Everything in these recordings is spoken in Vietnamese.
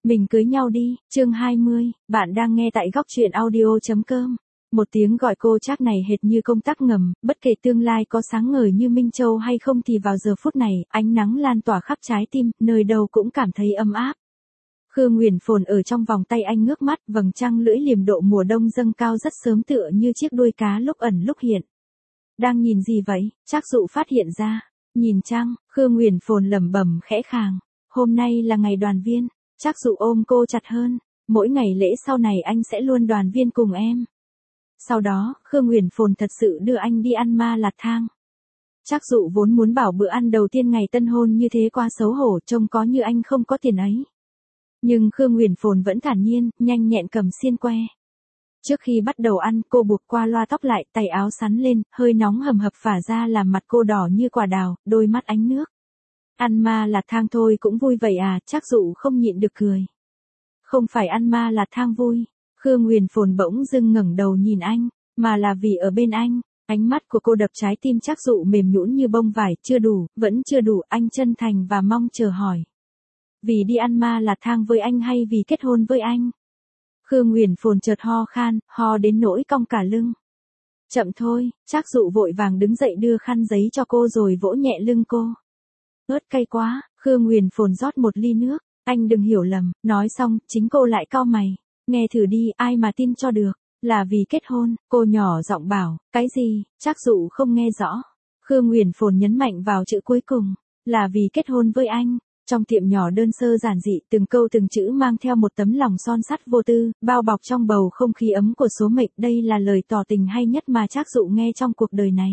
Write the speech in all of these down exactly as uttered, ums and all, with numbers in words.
Mình cưới nhau đi, chương hai mươi, bạn đang nghe tại góc truyện audio.com. Một tiếng gọi cô Trác này hệt như công tắc ngầm, bất kể tương lai có sáng ngời như Minh Châu hay không thì vào giờ phút này, ánh nắng lan tỏa khắp trái tim, nơi đâu cũng cảm thấy ấm áp. Khương Nguyền Phồn ở trong vòng tay anh ngước mắt, vầng trăng lưỡi liềm độ mùa đông dâng cao rất sớm tựa như chiếc đuôi cá lúc ẩn lúc hiện. Đang nhìn gì vậy? Trác Dụ phát hiện ra. Nhìn trăng, Khương Nguyền Phồn lẩm bẩm khẽ khàng. Hôm nay là ngày đoàn viên. Trác Dụ ôm cô chặt hơn. Mỗi ngày lễ sau này anh sẽ luôn đoàn viên cùng em. Sau đó, Khương Nguyền Phồn thật sự đưa anh đi ăn ma lạt thang. Trác Dụ vốn muốn bảo bữa ăn đầu tiên ngày tân hôn như thế quá xấu hổ, trông có như anh không có tiền ấy. Nhưng Khương Nguyền Phồn vẫn thản nhiên, nhanh nhẹn cầm xiên que. Trước khi bắt đầu ăn, cô buộc qua loa tóc lại, tay áo sắn lên, hơi nóng hầm hập phả ra làm mặt cô đỏ như quả đào, đôi mắt ánh nước. Ăn ma lạt thang thôi cũng vui vậy à? Trác Dụ không nhịn được cười. Không phải ăn ma lạt thang vui. Khương Nguyền Phồn bỗng dưng ngẩng đầu nhìn anh, mà là vì ở bên anh. Ánh mắt của cô đập trái tim Trác Dụ mềm nhũn như bông vải. Chưa đủ, vẫn chưa đủ. Anh chân thành và mong chờ hỏi. Vì đi ăn ma lạt thang với anh hay vì kết hôn với anh? Khương Nguyền Phồn chợt ho khan, ho đến nỗi cong cả lưng. Chậm thôi. Trác Dụ vội vàng đứng dậy đưa khăn giấy cho cô rồi vỗ nhẹ lưng cô. Ớt cay quá. Khương Nguyền Phồn rót một ly nước. Anh đừng hiểu lầm. Nói xong, chính cô lại cau mày. Nghe thử đi, ai mà tin cho được. Là vì kết hôn. Cô nhỏ giọng bảo. Cái gì? Trác Dụ không nghe rõ. Khương Nguyền Phồn nhấn mạnh vào chữ cuối cùng. Là vì kết hôn với anh. Trong tiệm nhỏ đơn sơ giản dị, từng câu từng chữ mang theo một tấm lòng son sắt vô tư, bao bọc trong bầu không khí ấm của số mệnh. Đây là lời tỏ tình hay nhất mà Trác Dụ nghe trong cuộc đời này.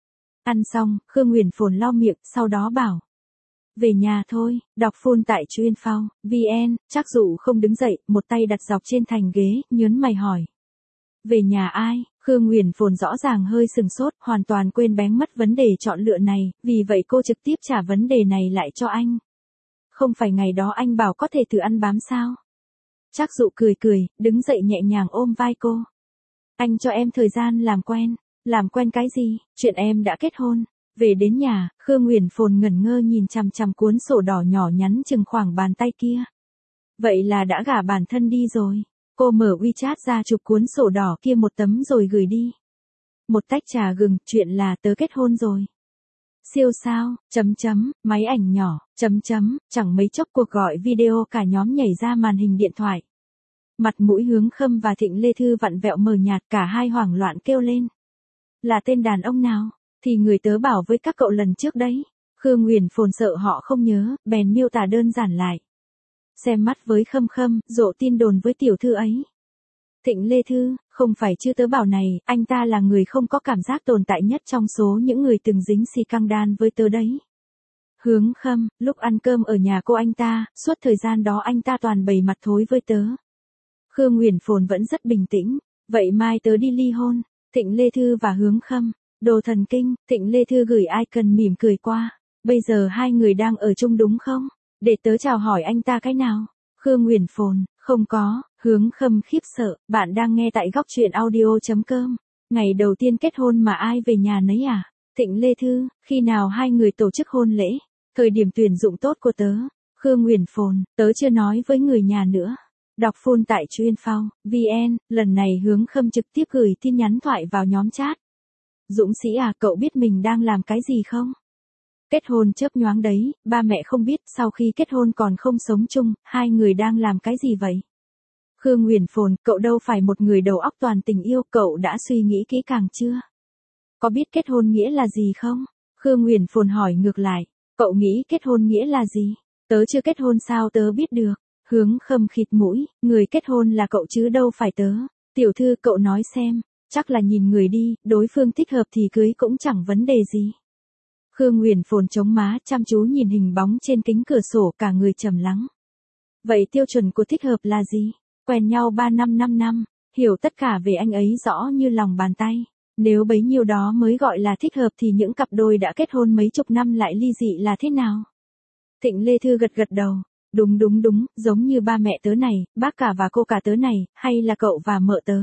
Ăn xong, Khương Nguyền Phồn lau miệng, sau đó bảo. Về nhà thôi. Đọc full tại chuyên phao, vn. Trác Dụ không đứng dậy, một tay đặt dọc trên thành ghế, nhớn mày hỏi. Về nhà ai? Khương Nguyền Phồn rõ ràng hơi sừng sốt, hoàn toàn quên bén mất vấn đề chọn lựa này, vì vậy cô trực tiếp trả vấn đề này lại cho anh. Không phải ngày đó anh bảo có thể thử ăn bám sao? Trác Dụ cười cười, đứng dậy nhẹ nhàng ôm vai cô. Anh cho em thời gian làm quen. Làm quen cái gì? Chuyện em đã kết hôn. Về đến nhà, Khương Nguyền Phồn ngẩn ngơ nhìn chằm chằm cuốn sổ đỏ nhỏ nhắn chừng khoảng bàn tay kia. Vậy là đã gả bản thân đi rồi. Cô mở WeChat ra chụp cuốn sổ đỏ kia một tấm rồi gửi đi. Một tách trà gừng, chuyện là tớ kết hôn rồi. Siêu sao, chấm chấm, máy ảnh nhỏ, chấm chấm, chẳng mấy chốc cuộc gọi video cả nhóm nhảy ra màn hình điện thoại. Mặt mũi Hướng Khâm và Thịnh Lê Thư vặn vẹo mờ nhạt, cả hai hoảng loạn kêu lên. Là tên đàn ông nào? Thì người tớ bảo với các cậu lần trước đấy. Khương Nguyền Phồn sợ họ không nhớ, bèn miêu tả đơn giản lại. Xem mắt với Khâm Khâm, rộ tin đồn với tiểu thư ấy. Thịnh Lê Thư, không phải chứ tớ bảo này, anh ta là người không có cảm giác tồn tại nhất trong số những người từng dính xì căng đan với tớ đấy. Hướng Khâm, lúc ăn cơm ở nhà cô anh ta, suốt thời gian đó anh ta toàn bày mặt thối với tớ. Khương Nguyền Phồn vẫn rất bình tĩnh, vậy mai tớ đi ly hôn. Thịnh Lê Thư và Hướng Khâm, đồ thần kinh. Thịnh Lê Thư gửi icon mỉm cười qua. Bây giờ hai người đang ở chung đúng không? Để tớ chào hỏi anh ta cái nào? Khương Nguyền Phồn, không có. Hướng Khâm khiếp sợ, bạn đang nghe tại góc truyện audio.com. Ngày đầu tiên kết hôn mà ai về nhà nấy à? Thịnh Lê Thư, khi nào hai người tổ chức hôn lễ? Thời điểm tuyển dụng tốt của tớ. Khương Nguyền Phồn, tớ chưa nói với người nhà nữa. Đọc full tại chuyên phao, vn. Lần này Hướng Khâm trực tiếp gửi tin nhắn thoại vào nhóm chat. Dũng sĩ à, cậu biết mình đang làm cái gì không? Kết hôn chớp nhoáng đấy, ba mẹ không biết, sau khi kết hôn còn không sống chung, hai người đang làm cái gì vậy? Khương Nguyền Phồn, cậu đâu phải một người đầu óc toàn tình yêu, cậu đã suy nghĩ kỹ càng chưa? Có biết kết hôn nghĩa là gì không? Khương Nguyền Phồn hỏi ngược lại, cậu nghĩ kết hôn nghĩa là gì? Tớ chưa kết hôn sao tớ biết được? Hướng Khâm khịt mũi, người kết hôn là cậu chứ đâu phải tớ. Tiểu thư cậu nói xem, chắc là nhìn người đi, đối phương thích hợp thì cưới cũng chẳng vấn đề gì. Khương Nguyền Phồn chống má, chăm chú nhìn hình bóng trên kính cửa sổ, cả người trầm lắng. Vậy tiêu chuẩn của thích hợp là gì? Quen nhau ba năm năm năm, hiểu tất cả về anh ấy rõ như lòng bàn tay. Nếu bấy nhiêu đó mới gọi là thích hợp thì những cặp đôi đã kết hôn mấy chục năm lại ly dị là thế nào? Thịnh Lê Thư gật gật đầu. Đúng đúng đúng, giống như ba mẹ tớ này, bác cả và cô cả tớ này, hay là cậu và mợ tớ.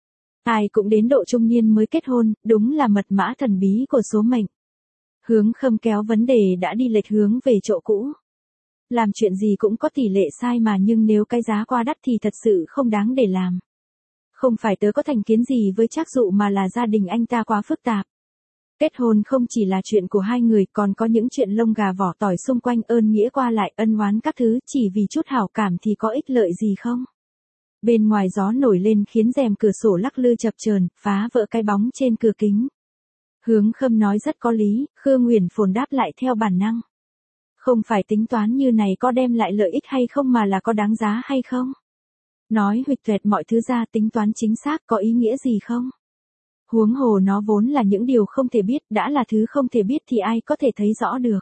Ai cũng đến độ trung niên mới kết hôn, đúng là mật mã thần bí của số mệnh. Hướng Khâm kéo vấn đề đã đi lệch hướng về chỗ cũ. làm chuyện gì cũng có tỷ lệ sai mà nhưng nếu cái giá quá đắt thì thật sự không đáng để làm. Không phải tớ có thành kiến gì với Trác Dụ mà là gia đình anh ta quá phức tạp. Kết hôn không chỉ là chuyện của hai người còn có những chuyện lông gà vỏ tỏi xung quanh ơn nghĩa qua lại ân oán các thứ chỉ vì chút hảo cảm thì có ích lợi gì không? Bên ngoài gió nổi lên khiến rèm cửa sổ lắc lư chập chờn, phá vỡ cái bóng trên cửa kính. Hướng Khâm nói rất có lý, Khương Uyển Phồn đáp lại theo bản năng. Không phải tính toán như này có đem lại lợi ích hay không mà là có đáng giá hay không? Nói huỵch toẹt mọi thứ ra tính toán chính xác có ý nghĩa gì không? Huống hồ nó vốn là những điều không thể biết, đã là thứ không thể biết thì ai có thể thấy rõ được.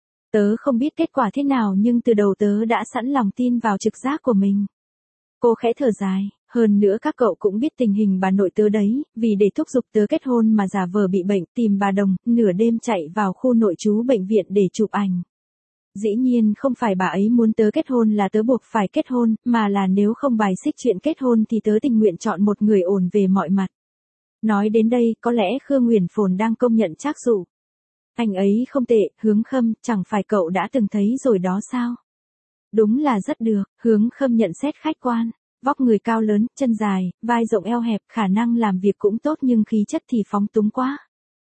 Tớ không biết kết quả thế nào nhưng từ đầu tớ đã sẵn lòng tin vào trực giác của mình. Cô khẽ thở dài, hơn nữa các cậu cũng biết tình hình bà nội tớ đấy, vì để thúc giục tớ kết hôn mà giả vờ bị bệnh tìm bà Đồng, nửa đêm chạy vào khu nội trú bệnh viện để chụp ảnh. Dĩ nhiên không phải bà ấy muốn tớ kết hôn là tớ buộc phải kết hôn, mà là nếu không bài xích chuyện kết hôn thì tớ tình nguyện chọn một người ổn về mọi mặt. Nói đến đây, có lẽ Khương Uyển Phồn đang công nhận Trác Dụ. Anh ấy không tệ, Hướng Khâm, chẳng phải cậu đã từng thấy rồi đó sao? Đúng là rất được, Hướng Khâm nhận xét khách quan. Vóc người cao lớn, chân dài, vai rộng eo hẹp, khả năng làm việc cũng tốt nhưng khí chất thì phóng túng quá.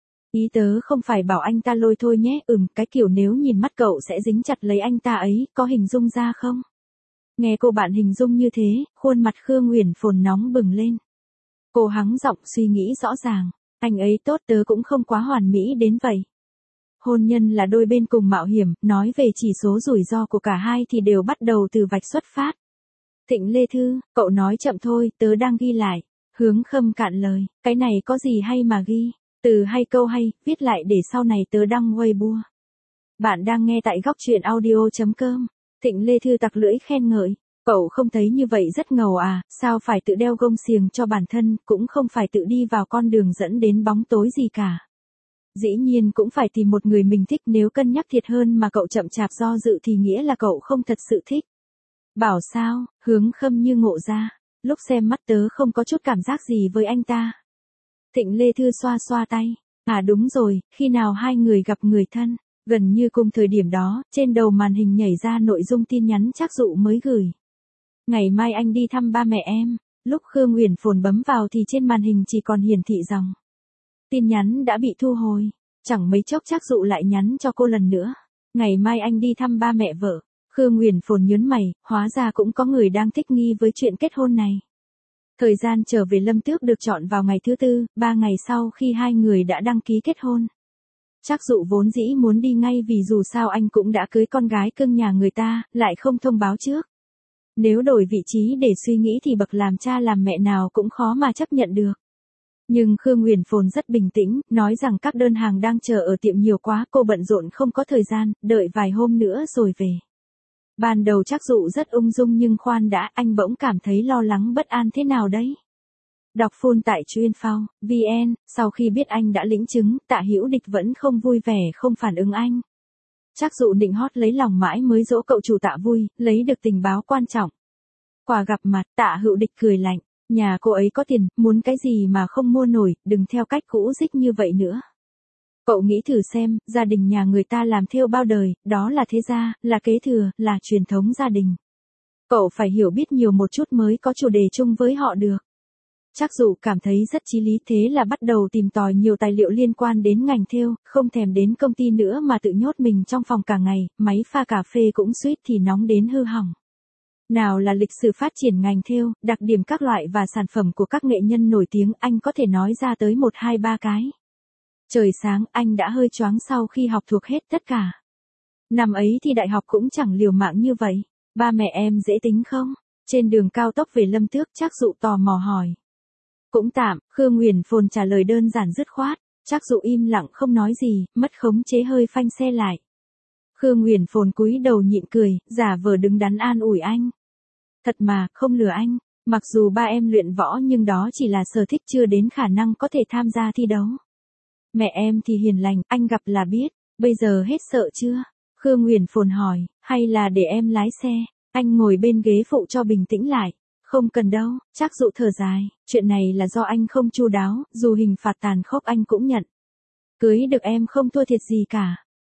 Ý tớ không phải bảo anh ta lôi thôi nhé, ừm, cái kiểu nếu nhìn mắt cậu sẽ dính chặt lấy anh ta ấy, có hình dung ra không? Nghe cô bạn hình dung như thế, khuôn mặt Khương Uyển Phồn nóng bừng lên. Cô hắng giọng suy nghĩ rõ ràng, anh ấy tốt tớ cũng không quá hoàn mỹ đến vậy. Hôn nhân là đôi bên cùng mạo hiểm, nói về chỉ số rủi ro của cả hai thì đều bắt đầu từ vạch xuất phát. Thịnh Lê Thư, cậu nói chậm thôi, tớ đang ghi lại. Hướng Khâm cạn lời, cái này có gì hay mà ghi, từ hay câu hay, viết lại để sau này tớ đăng Weibo. Bạn đang nghe tại góc truyện audio chấm com. Thịnh Lê Thư tặc lưỡi khen ngợi, cậu không thấy như vậy rất ngầu à, sao phải tự đeo gông xiềng cho bản thân, cũng không phải tự đi vào con đường dẫn đến bóng tối gì cả. Dĩ nhiên cũng phải tìm một người mình thích, nếu cân nhắc thiệt hơn mà cậu chậm chạp do dự thì nghĩa là cậu không thật sự thích. Bảo sao, Hướng Khâm như ngộ ra, lúc xem mắt tớ không có chút cảm giác gì với anh ta. Thịnh Lê Thư xoa xoa tay, à đúng rồi, khi nào hai người gặp người thân, gần như cùng thời điểm đó, trên đầu màn hình nhảy ra nội dung tin nhắn Trác Dụ mới gửi. Ngày mai anh đi thăm ba mẹ em, lúc Khương Uyển Phồn bấm vào thì trên màn hình chỉ còn hiển thị dòng. Tin nhắn đã bị thu hồi, chẳng mấy chốc Trác Dụ lại nhắn cho cô lần nữa. Ngày mai anh đi thăm ba mẹ vợ. Khương Uyển Phồn nhớn mày, hóa ra cũng có người đang thích nghi với chuyện kết hôn này. Thời gian trở về Lâm Tước được chọn vào ngày thứ tư, ba ngày sau khi hai người đã đăng ký kết hôn. Trác Dụ vốn dĩ muốn đi ngay vì dù sao anh cũng đã cưới con gái cưng nhà người ta, lại không thông báo trước. Nếu đổi vị trí để suy nghĩ thì bậc làm cha làm mẹ nào cũng khó mà chấp nhận được. Nhưng Khương Uyển Phồn rất bình tĩnh, nói rằng các đơn hàng đang chờ ở tiệm nhiều quá, cô bận rộn không có thời gian, đợi vài hôm nữa rồi về. Ban đầu Trác Dụ rất ung dung nhưng khoan đã, anh bỗng cảm thấy lo lắng bất an thế nào đấy. Đọc full tại chuyên.phao, vn, sau khi biết anh đã lĩnh chứng, Tạ Hữu Địch vẫn không vui vẻ không phản ứng anh. Trác Dụ định hót lấy lòng mãi mới dỗ cậu chủ Tạ vui, lấy được tình báo quan trọng. Quả gặp mặt, Tạ Hữu Địch cười lạnh, nhà cô ấy có tiền, muốn cái gì mà không mua nổi, đừng theo cách cũ dích như vậy nữa. Cậu nghĩ thử xem, gia đình nhà người ta làm thêu bao đời, đó là thế gia, là kế thừa, là truyền thống gia đình. Cậu phải hiểu biết nhiều một chút mới có chủ đề chung với họ được. Trác Dụ cảm thấy rất chí lý, thế là bắt đầu tìm tòi nhiều tài liệu liên quan đến ngành thêu, không thèm đến công ty nữa mà tự nhốt mình trong phòng cả ngày, máy pha cà phê cũng suýt thì nóng đến hư hỏng. Nào là lịch sử phát triển ngành thêu, đặc điểm các loại và sản phẩm của các nghệ nhân nổi tiếng, anh có thể nói ra tới một hai ba cái. Trời sáng, anh đã hơi choáng sau khi học thuộc hết tất cả. Năm ấy thì đại học cũng chẳng liều mạng như vậy. Ba mẹ em dễ tính không? Trên đường cao tốc về Lâm Tước, Trác Dụ tò mò hỏi. Cũng tạm, Khương Uyển Phồn trả lời đơn giản dứt khoát. Trác Dụ im lặng không nói gì, mất khống chế hơi phanh xe lại. Khương Uyển Phồn cúi đầu nhịn cười, giả vờ đứng đắn an ủi anh. Thật mà, không lừa anh. Mặc dù ba em luyện võ nhưng đó chỉ là sở thích, chưa đến khả năng có thể tham gia thi đấu. Mẹ em thì hiền lành, anh gặp là biết. Bây giờ hết sợ chưa? Khương Uyển Phồn hỏi, hay là để em lái xe? Anh ngồi bên ghế phụ cho bình tĩnh lại. Không cần đâu, Trác Dụ thở dài, chuyện này là do anh không chu đáo, dù hình phạt tàn khốc anh cũng nhận. Cưới được em không thua thiệt gì cả.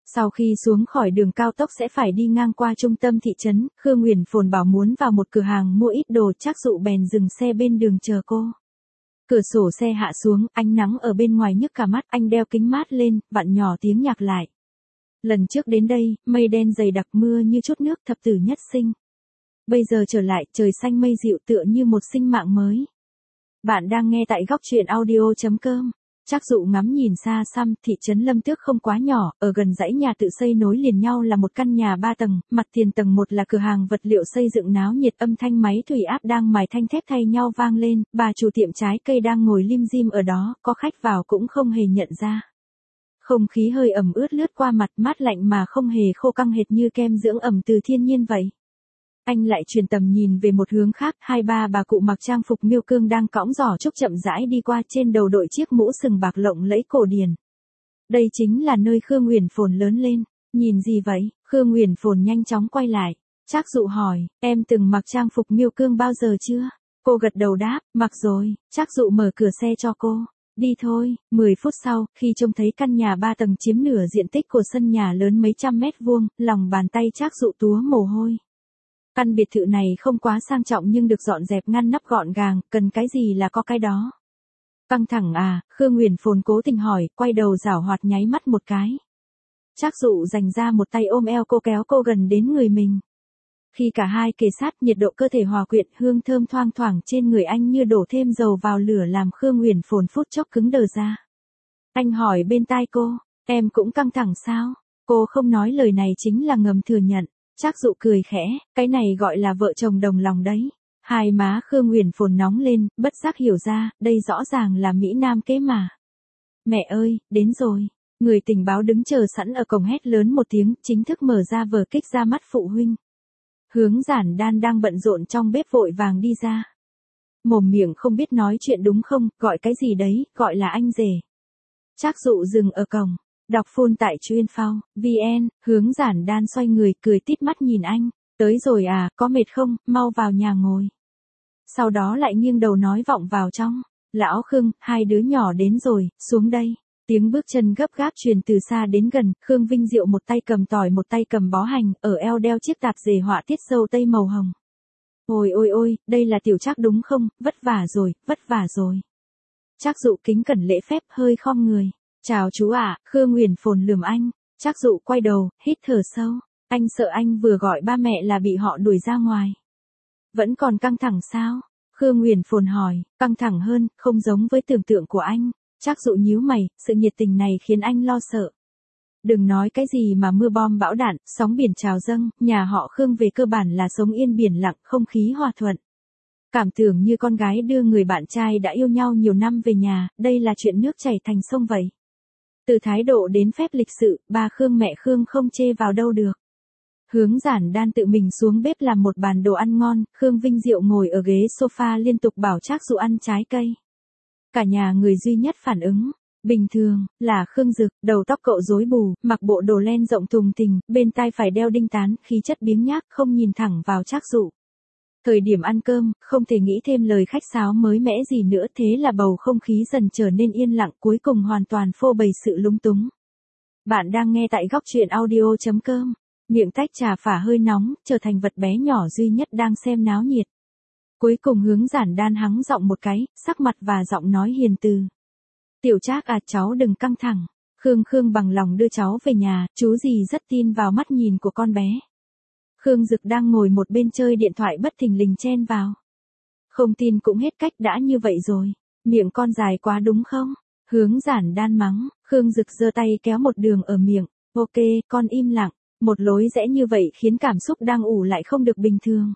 Sau khi xuống khỏi đường cao tốc sẽ phải đi ngang qua trung tâm thị trấn, Khương Uyển Phồn bảo muốn vào một cửa hàng mua ít đồ, Trác Dụ bèn dừng xe bên đường chờ cô. Cửa sổ xe hạ xuống, ánh nắng ở bên ngoài nhức cả mắt, anh đeo kính mát lên, vặn nhỏ tiếng nhạc lại. Lần trước đến đây, mây đen dày đặc mưa như chút nước, thập tử nhất sinh. Bây giờ trở lại, trời xanh mây dịu tựa như một sinh mạng mới. Bạn đang nghe tại góc truyện audio chấm com. Trác Dụ ngắm nhìn xa xăm, thị trấn Lâm Tước không quá nhỏ, ở gần dãy nhà tự xây nối liền nhau là một căn nhà ba tầng, mặt tiền tầng một là cửa hàng vật liệu xây dựng náo nhiệt, âm thanh máy thủy áp đang mài thanh thép thay nhau vang lên, bà chủ tiệm trái cây đang ngồi lim dim ở đó, có khách vào cũng không hề nhận ra. Không khí hơi ẩm ướt lướt qua mặt, mát lạnh mà không hề khô căng, hệt như kem dưỡng ẩm từ thiên nhiên vậy. Anh lại truyền tầm nhìn về một hướng khác, hai ba bà cụ mặc trang phục miêu cương đang cõng giỏ trúc chậm rãi đi qua, trên đầu đội chiếc mũ sừng bạc lộng lẫy cổ điển. Đây chính là nơi Khương Uyển Phồn lớn lên. Nhìn gì vậy? Khương Uyển Phồn nhanh chóng quay lại. Trác Dụ hỏi, em từng mặc trang phục miêu cương bao giờ chưa? Cô gật đầu đáp, mặc rồi. Trác Dụ mở cửa xe cho cô. Đi thôi. Mười phút sau, khi trông thấy căn nhà ba tầng chiếm nửa diện tích của sân nhà lớn mấy trăm mét vuông, lòng bàn tay Trác Dụ túa mồ hôi. Căn biệt thự này không quá sang trọng nhưng được dọn dẹp ngăn nắp gọn gàng, cần cái gì là có cái đó. Căng thẳng à? Khương Uyển Phồn cố tình hỏi, quay đầu giảo hoạt nháy mắt một cái. Trác Dụ dành ra một tay ôm eo cô, kéo cô gần đến người mình. Khi cả hai kề sát, nhiệt độ cơ thể hòa quyện, hương thơm thoang thoảng trên người anh như đổ thêm dầu vào lửa làm Khương Uyển Phồn phút chốc cứng đờ ra. Anh hỏi bên tai cô, em cũng căng thẳng sao? Cô không nói lời này chính là ngầm thừa nhận. Trác Dụ cười khẽ, cái này gọi là vợ chồng đồng lòng đấy. Hai má Khương Uyển Phồn nóng lên, bất giác hiểu ra, đây rõ ràng là Mỹ Nam kế mà. Mẹ ơi, đến rồi. Người tình báo đứng chờ sẵn ở cổng hét lớn một tiếng, chính thức mở ra vở kích ra mắt phụ huynh. Hướng Giản Đan đang bận rộn trong bếp vội vàng đi ra. Mồm miệng không biết nói chuyện đúng không, gọi cái gì đấy, gọi là anh rể. Trác Dụ dừng ở cổng. Đọc phun tại chuyên phao, vn, Hướng Giản Đan xoay người, cười tít mắt nhìn anh. Tới rồi à, có mệt không, mau vào nhà ngồi. Sau đó lại nghiêng đầu nói vọng vào trong. Lão Khương, hai đứa nhỏ đến rồi, xuống đây. Tiếng bước chân gấp gáp truyền từ xa đến gần, Khương Vinh Diệu một tay cầm tỏi một tay cầm bó hành, ở eo đeo chiếc tạp dề họa tiết dâu tây màu hồng. Ôi ôi ôi, đây là Tiểu Trác đúng không, vất vả rồi, vất vả rồi. Trác Dụ kính cẩn lễ phép, hơi khom người. Chào chú ạ, Khương Uyển Phồn lườm anh. Trác Dụ quay đầu, hít thở sâu. Anh sợ anh vừa gọi ba mẹ là bị họ đuổi ra ngoài. Vẫn còn căng thẳng sao? Khương Uyển Phồn hỏi, căng thẳng hơn, không giống với tưởng tượng của anh. Trác Dụ nhíu mày, sự nhiệt tình này khiến anh lo sợ. Đừng nói cái gì mà mưa bom bão đạn, sóng biển trào dâng, nhà họ Khương về cơ bản là sống yên biển lặng, không khí hòa thuận. Cảm tưởng như con gái đưa người bạn trai đã yêu nhau nhiều năm về nhà, đây là chuyện nước chảy thành sông vậy. Từ thái độ đến phép lịch sự, ba Khương mẹ Khương không chê vào đâu được. Hướng Giản Đan tự mình xuống bếp làm một bàn đồ ăn ngon, Khương Vinh Diệu ngồi ở ghế sofa liên tục bảo Trác Dụ ăn trái cây. Cả nhà người duy nhất phản ứng, bình thường, là Khương Dực, đầu tóc cậu rối bù, mặc bộ đồ len rộng thùng thình, bên tai phải đeo đinh tán, khí chất biếng nhác, không nhìn thẳng vào Trác Dụ. Thời điểm ăn cơm, không thể nghĩ thêm lời khách sáo mới mẻ gì nữa, thế là bầu không khí dần trở nên yên lặng, cuối cùng hoàn toàn phô bày sự lúng túng. Bạn đang nghe tại góc truyện audio chấm com. Miệng tách trà phả hơi nóng, trở thành vật bé nhỏ duy nhất đang xem náo nhiệt. Cuối cùng Hướng Giản Đan hắng giọng một cái, sắc mặt và giọng nói hiền từ. Tiểu Trác à, cháu đừng căng thẳng. Khương Khương bằng lòng đưa cháu về nhà, chú gì rất tin vào mắt nhìn của con bé. Khương Dực đang ngồi một bên chơi điện thoại bất thình lình chen vào. Không tin cũng hết cách, đã như vậy rồi. Miệng con dài quá đúng không? Hướng Giản Đan mắng, Khương Dực giơ tay kéo một đường ở miệng. Ok, con im lặng. Một lối rẽ như vậy khiến cảm xúc đang ủ lại không được bình thường.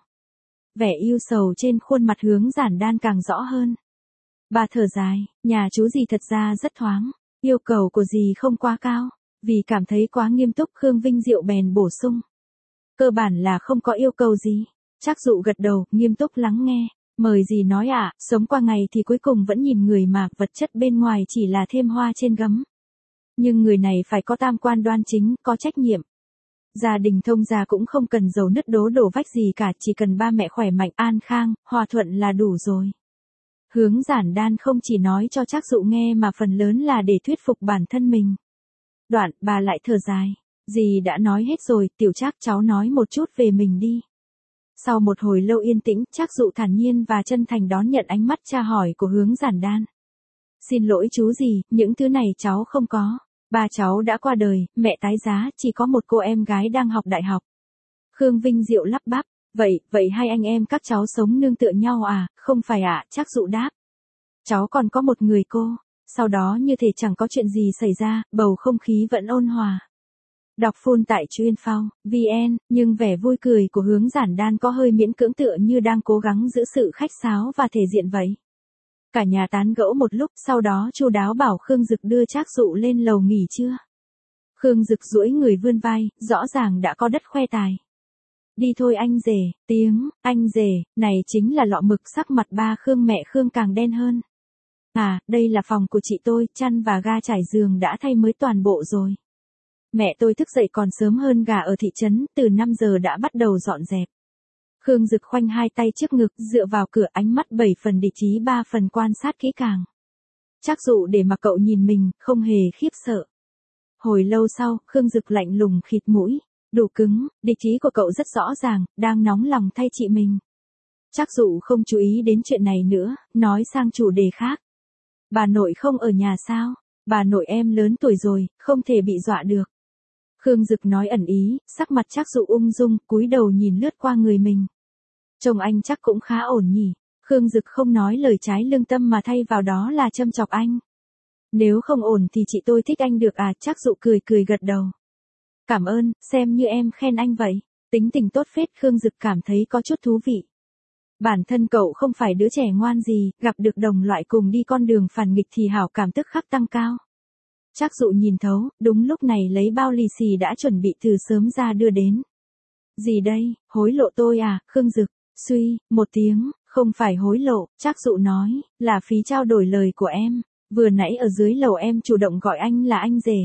Vẻ yêu sầu trên khuôn mặt Hướng Giản Đan càng rõ hơn. Bà thở dài, nhà chú dì thật ra rất thoáng. Yêu cầu của dì không quá cao. Vì cảm thấy quá nghiêm túc, Khương Vinh Diệu bèn bổ sung. Cơ bản là không có yêu cầu gì. Trác Dụ gật đầu, nghiêm túc lắng nghe. Mời dì nói ạ, à, sống qua ngày thì cuối cùng vẫn nhìn người mà, vật chất bên ngoài chỉ là thêm hoa trên gấm. Nhưng người này phải có tam quan đoan chính, có trách nhiệm. Gia đình thông gia cũng không cần giàu nứt đố đổ vách gì cả, chỉ cần ba mẹ khỏe mạnh an khang, hòa thuận là đủ rồi. Hướng Giản Đan không chỉ nói cho Trác Dụ nghe mà phần lớn là để thuyết phục bản thân mình. Đoạn, bà lại thở dài. Dì đã nói hết rồi, Tiểu Trác cháu nói một chút về mình đi. Sau một hồi lâu yên tĩnh, Trác Dụ thản nhiên và chân thành đón nhận ánh mắt tra hỏi của Hướng Giản Đan. Xin lỗi chú dì, những thứ này cháu không có. Ba cháu đã qua đời, mẹ tái giá, chỉ có một cô em gái đang học đại học. Khương Vinh Diệu lắp bắp, vậy, vậy hai anh em các cháu sống nương tựa nhau à, không phải ạ, à? Trác Dụ đáp. Cháu còn có một người cô, sau đó như thể chẳng có chuyện gì xảy ra, bầu không khí vẫn ôn hòa. Đọc full tại chuyên phao, vn, nhưng vẻ vui cười của Hướng Giản Đan có hơi miễn cưỡng tựa như đang cố gắng giữ sự khách sáo và thể diện vậy. Cả nhà tán gẫu một lúc, sau đó chu đáo bảo Khương Dực đưa Trác Dụ lên lầu nghỉ trưa. Khương Dực duỗi người vươn vai, rõ ràng đã có đất khoe tài. Đi thôi anh rể, tiếng, anh rể, này chính là lọ mực, sắc mặt ba Khương mẹ Khương càng đen hơn. À, đây là phòng của chị tôi, chăn và ga trải giường đã thay mới toàn bộ rồi. Mẹ tôi thức dậy còn sớm hơn gà ở thị trấn, từ năm giờ đã bắt đầu dọn dẹp. Khương Dực khoanh hai tay trước ngực, dựa vào cửa, ánh mắt bảy phần địch ý ba phần quan sát kỹ càng. Trác Dụ để mặc cậu nhìn mình, không hề khiếp sợ. Hồi lâu sau, Khương Dực lạnh lùng khịt mũi, đủ cứng, địch ý của cậu rất rõ ràng, đang nóng lòng thay chị mình. Trác Dụ không chú ý đến chuyện này nữa, nói sang chủ đề khác. Bà nội không ở nhà sao? Bà nội em lớn tuổi rồi, không thể bị dọa được. Khương Dực nói ẩn ý, sắc mặt Trác Dụ ung dung, cúi đầu nhìn lướt qua người mình. Trông anh chắc cũng khá ổn nhỉ. Khương Dực không nói lời trái lương tâm mà thay vào đó là châm chọc anh. Nếu không ổn thì chị tôi thích anh được à? Trác Dụ cười cười gật đầu. Cảm ơn, xem như em khen anh vậy. Tính tình tốt phết. Khương Dực cảm thấy có chút thú vị. Bản thân cậu không phải đứa trẻ ngoan gì, gặp được đồng loại cùng đi con đường phản nghịch thì hảo cảm tức khắc tăng cao. Trác Dụ nhìn thấu, đúng lúc này lấy bao lì xì đã chuẩn bị từ sớm ra đưa đến. Gì đây, hối lộ tôi à? Khương Dực, suy, một tiếng, không phải hối lộ, Trác Dụ nói, là phí trao đổi lời của em. Vừa nãy ở dưới lầu em chủ động gọi anh là anh rể.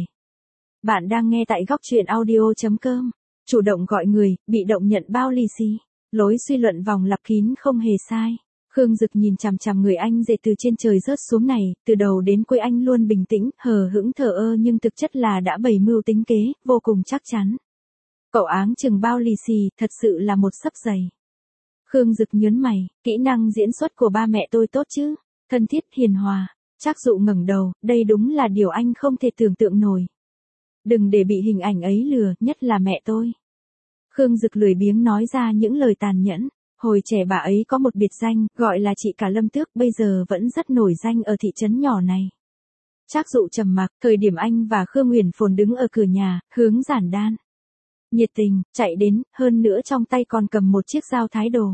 Bạn đang nghe tại góc truyện audio chấm com. Chủ động gọi người, bị động nhận bao lì xì. Lối suy luận vòng lặp kín không hề sai. Khương Dực nhìn chằm chằm người anh rể từ trên trời rớt xuống này, từ đầu đến cuối anh luôn bình tĩnh, hờ hững thờ ơ nhưng thực chất là đã bày mưu tính kế, vô cùng chắc chắn. Cậu áng chừng bao lì xì, thật sự là một sấp giày. Khương Dực nhớn mày, kỹ năng diễn xuất của ba mẹ tôi tốt chứ, thân thiết hiền hòa. Trác Dụ ngẩng đầu, đây đúng là điều anh không thể tưởng tượng nổi. Đừng để bị hình ảnh ấy lừa, nhất là mẹ tôi. Khương Dực lười biếng nói ra những lời tàn nhẫn. Hồi trẻ bà ấy có một biệt danh, gọi là chị cả Lâm Tước, bây giờ vẫn rất nổi danh ở thị trấn nhỏ này. Trác Dụ trầm mặc, thời điểm anh và Khương Uyển Phồn đứng ở cửa nhà, Hướng Giản Đan nhiệt tình, chạy đến, hơn nữa trong tay còn cầm một chiếc dao thái đồ.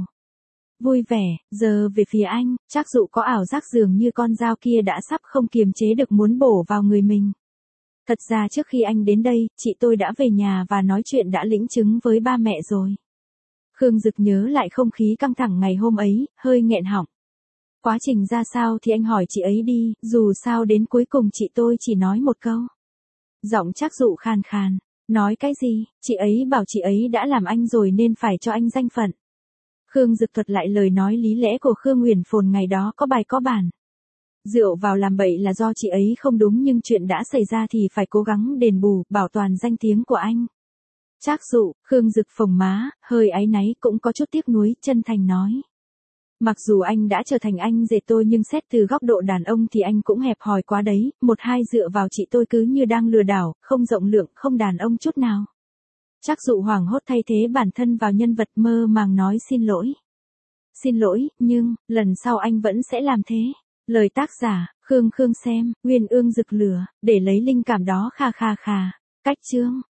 Vui vẻ, giờ về phía anh, Trác Dụ có ảo giác dường như con dao kia đã sắp không kiềm chế được muốn bổ vào người mình. Thật ra trước khi anh đến đây, chị tôi đã về nhà và nói chuyện đã lĩnh chứng với ba mẹ rồi. Khương Dực nhớ lại không khí căng thẳng ngày hôm ấy, hơi nghẹn họng. Quá trình ra sao thì anh hỏi chị ấy đi, dù sao đến cuối cùng chị tôi chỉ nói một câu. Giọng Trác Dụ khàn khàn, nói cái gì, chị ấy bảo chị ấy đã làm anh rồi nên phải cho anh danh phận. Khương Dực thuật lại lời nói lý lẽ của Khương Uyển Phồn ngày đó có bài có bản. Rượu vào làm bậy là do chị ấy không đúng nhưng chuyện đã xảy ra thì phải cố gắng đền bù, bảo toàn danh tiếng của anh. Trác Dụ, Khương Dực phồng má, hơi áy náy cũng có chút tiếc nuối, chân thành nói. Mặc dù anh đã trở thành anh rể tôi nhưng xét từ góc độ đàn ông thì anh cũng hẹp hòi quá đấy, một hai dựa vào chị tôi cứ như đang lừa đảo, không rộng lượng, không đàn ông chút nào. Trác Dụ hoảng hốt thay thế bản thân vào nhân vật mơ màng nói xin lỗi. Xin lỗi, nhưng, lần sau anh vẫn sẽ làm thế. Lời tác giả, Khương Khương xem, Uyên Ương rực lửa, để lấy linh cảm đó kha kha kha. Cách chương.